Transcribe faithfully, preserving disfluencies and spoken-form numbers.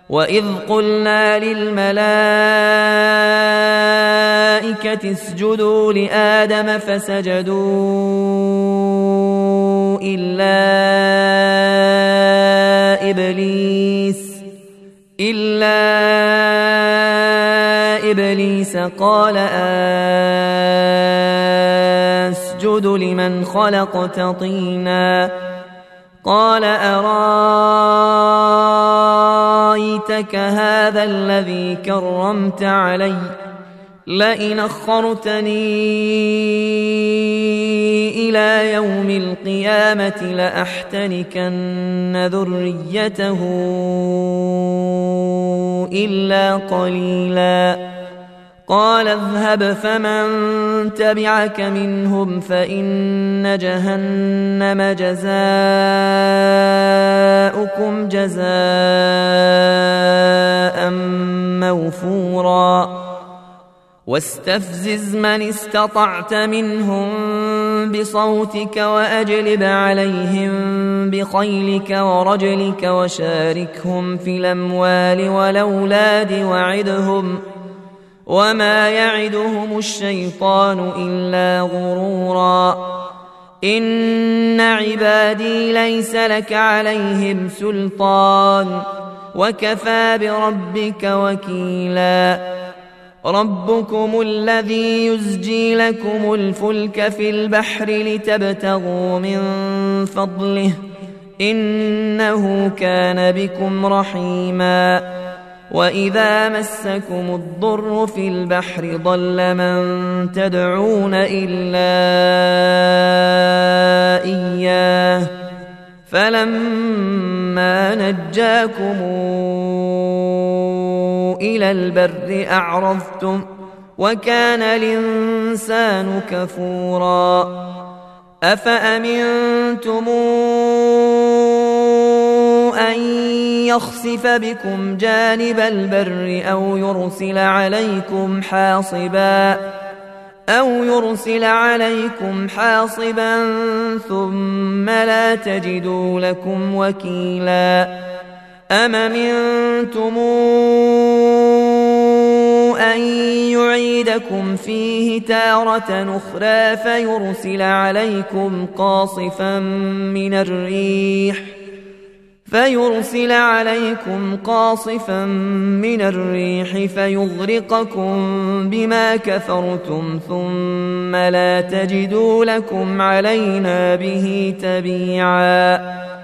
وإذ قلنا للملائكة اسجدوا لآدم فسجدوا إلا إبليس إلا إبليس قال أسجد لمن خلقت طينا قال أرأيتك هذا الذي كرمت علي لئن أخرتني إلى يوم القيامة لأحتنكن ذريته إلا قليلا قال اذهب فمن تبعك منهم فإن جهنم جزاؤكم جزاء موفورا واستفزز من استطعت منهم بصوتك وأجلب عليهم بخيلك ورجلك وشاركهم في الأموال والأولاد وعدهم وما يعدهم الشيطان إلا غرورا إن عبادي ليس لك عليهم سلطان وكفى بربك وكيلا ربكم الذي يزجي لكم الفلك في البحر لتبتغوا من فضله إنه كان بكم رحيما وإذا مسكم الضر في البحر ضل من تدعون إلا إياه فلما نجاكم إلى البر أعرضتم وكان الإنسان كفورا أفأمنتم أن يخسف بكم جانب البر أو يرسل عليكم حاصبا أو يرسل عليكم حاصبا ثم لا تجدوا لكم وكيلا أم أمنتم أن يعيدكم فيه تارة أخرى فيرسل عليكم قاصفا من الريح فيرسل عليكم قاصفا من الريح فيغرقكم بما كفرتم ثم لا تجدوا لكم علينا به تبيعا